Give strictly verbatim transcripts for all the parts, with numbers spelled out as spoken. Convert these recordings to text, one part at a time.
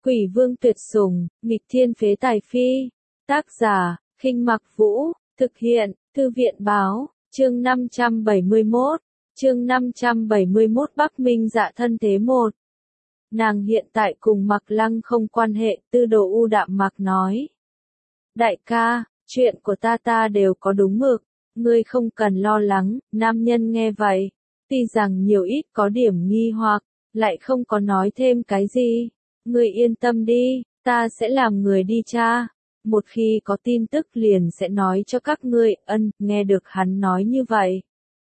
Quỷ vương tuyệt sủng, nghịch thiên phế tài phi. Tác giả, Khinh Mặc Vũ, thực hiện, Thư viện báo, chương năm trăm bảy mươi mốt, chương năm trăm bảy mươi mốt Bắc Minh Dạ thân thế một. Nàng hiện tại cùng Mặc Lăng không quan hệ, Tư Đồ U đạm mạc nói. Đại ca, chuyện của ta ta đều có đúng mực, ngươi không cần lo lắng. Nam nhân nghe vậy, tuy rằng nhiều ít có điểm nghi hoặc, lại không có nói thêm cái gì. Ngươi yên tâm đi, ta sẽ làm người đi tra. Một khi có tin tức liền sẽ nói cho các ngươi. Ân, nghe được hắn nói như vậy.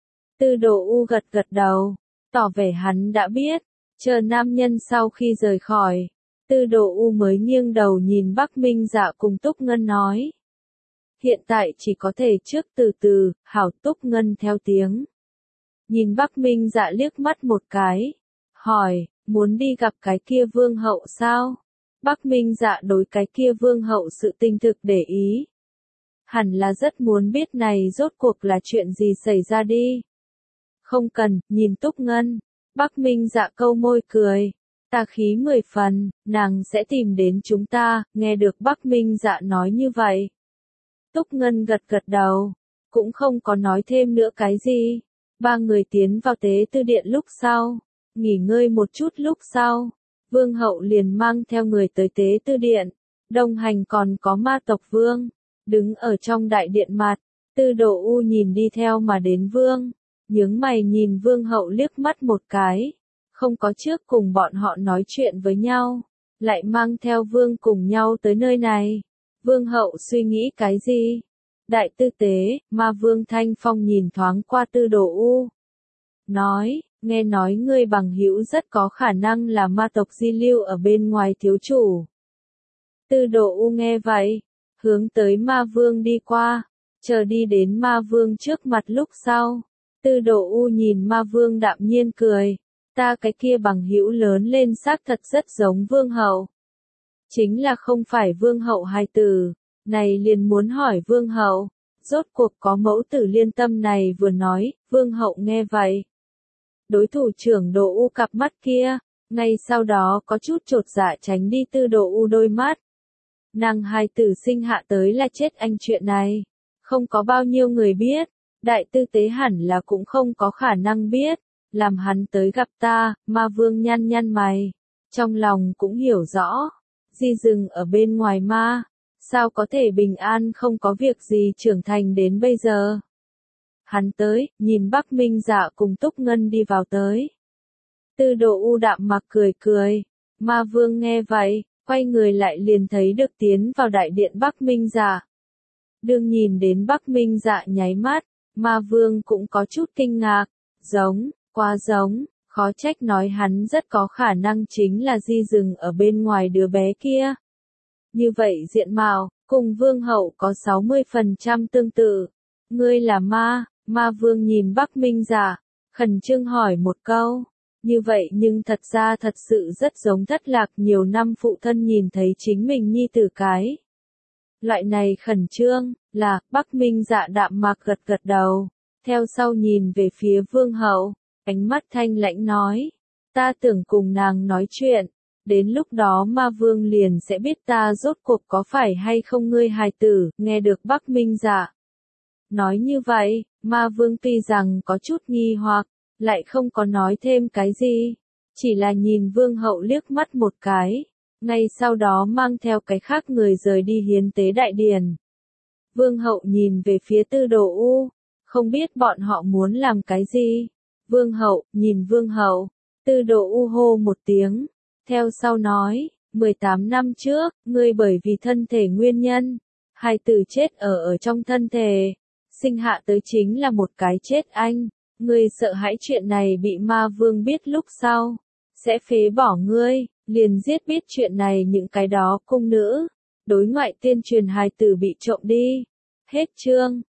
Tư Đồ U gật gật đầu, tỏ vẻ hắn đã biết. Chờ nam nhân sau khi rời khỏi, Tư Đồ U mới nghiêng đầu nhìn Bắc Minh Dạ cùng Túc Ngân nói. Hiện tại chỉ có thể trước từ từ, hảo. Túc Ngân theo tiếng. Nhìn Bắc Minh Dạ liếc mắt một cái, hỏi, muốn đi gặp cái kia vương hậu sao? Bắc Minh Dạ đối cái kia vương hậu sự tình thực để ý. Hẳn là rất muốn biết này rốt cuộc là chuyện gì xảy ra đi. Không cần, nhìn Túc Ngân. Bắc Minh Dạ câu môi cười. Tà khí mười phần, nàng sẽ tìm đến chúng ta. Nghe được Bắc Minh Dạ nói như vậy. Túc Ngân gật gật đầu, cũng không có nói thêm nữa cái gì. Ba người tiến vào tế tư điện lúc sau, nghỉ ngơi một chút lúc sau, vương hậu liền mang theo người tới tế tư điện, đồng hành còn có ma tộc vương, đứng ở trong đại điện mặt. Tư Đồ U nhìn đi theo mà đến vương, nhướng mày nhìn vương hậu liếc mắt một cái, không có trước cùng bọn họ nói chuyện với nhau, lại mang theo vương cùng nhau tới nơi này. Vương hậu suy nghĩ cái gì? Đại tư tế, ma vương Thanh Phong nhìn thoáng qua Tư Đồ U. Nói, nghe nói ngươi bằng hữu rất có khả năng là ma tộc di lưu ở bên ngoài thiếu chủ. Tư Đồ U nghe vậy, hướng tới ma vương đi qua, chờ đi đến ma vương trước mặt lúc sau. Tư Đồ U nhìn ma vương đạm nhiên cười, ta cái kia bằng hữu lớn lên xác thật rất giống vương hậu. Chính là không phải vương hậu hài tử, này liền muốn hỏi vương hậu, rốt cuộc có mẫu tử liên tâm này vừa nói. Vương hậu nghe vậy. Đối thủ trưởng Đồ U cặp mắt kia, ngay sau đó có chút chột dạ tránh đi Tư Đồ U đôi mắt. Nàng hài tử sinh hạ tới là chết anh chuyện này, không có bao nhiêu người biết, đại tư tế hẳn là cũng không có khả năng biết, làm hắn tới gặp ta. Ma vương nhăn nhăn mày, trong lòng cũng hiểu rõ. Di rừng ở bên ngoài ma, sao có thể bình an không có việc gì trưởng thành đến bây giờ. Hắn tới, nhìn Bắc Minh Dạ cùng Túc Ngân đi vào tới. Tư Đồ U đạm mặc cười cười, ma vương nghe vậy, quay người lại liền thấy được tiến vào đại điện Bắc Minh Dạ. Đương nhìn đến Bắc Minh Dạ nháy mắt, ma vương cũng có chút kinh ngạc, giống, quá giống. Khó trách nói hắn rất có khả năng chính là di rừng ở bên ngoài đứa bé kia. Như vậy diện mạo, cùng vương hậu có sáu mươi phần trăm tương tự. Ngươi là ma, ma vương nhìn Bắc Minh Dạ, khẩn trương hỏi một câu. Như vậy nhưng thật ra thật sự rất giống thất lạc nhiều năm phụ thân nhìn thấy chính mình nhi tử cái. Loại này khẩn trương, là. Bắc Minh Dạ đạm mạc gật gật đầu, theo sau nhìn về phía vương hậu. Ánh mắt thanh lãnh nói, ta tưởng cùng nàng nói chuyện, đến lúc đó ma vương liền sẽ biết ta rốt cuộc có phải hay không ngươi hài tử. Nghe được Bắc Minh Dạ nói như vậy, ma vương tuy rằng có chút nghi hoặc, lại không có nói thêm cái gì, chỉ là nhìn vương hậu liếc mắt một cái, ngay sau đó mang theo cái khác người rời đi hiến tế đại điển. Vương hậu nhìn về phía Tư Đồ U, không biết bọn họ muốn làm cái gì. Vương hậu, nhìn vương hậu, Tư Đồ U hô một tiếng, theo sau nói, mười tám năm trước, ngươi bởi vì thân thể nguyên nhân, hài tử chết ở ở trong thân thể, sinh hạ tới chính là một cái chết anh, ngươi sợ hãi chuyện này bị ma vương biết lúc sau, sẽ phế bỏ ngươi, liền giết biết chuyện này những cái đó cung nữ, đối ngoại tiên truyền hài tử bị trộm đi. Hết chương.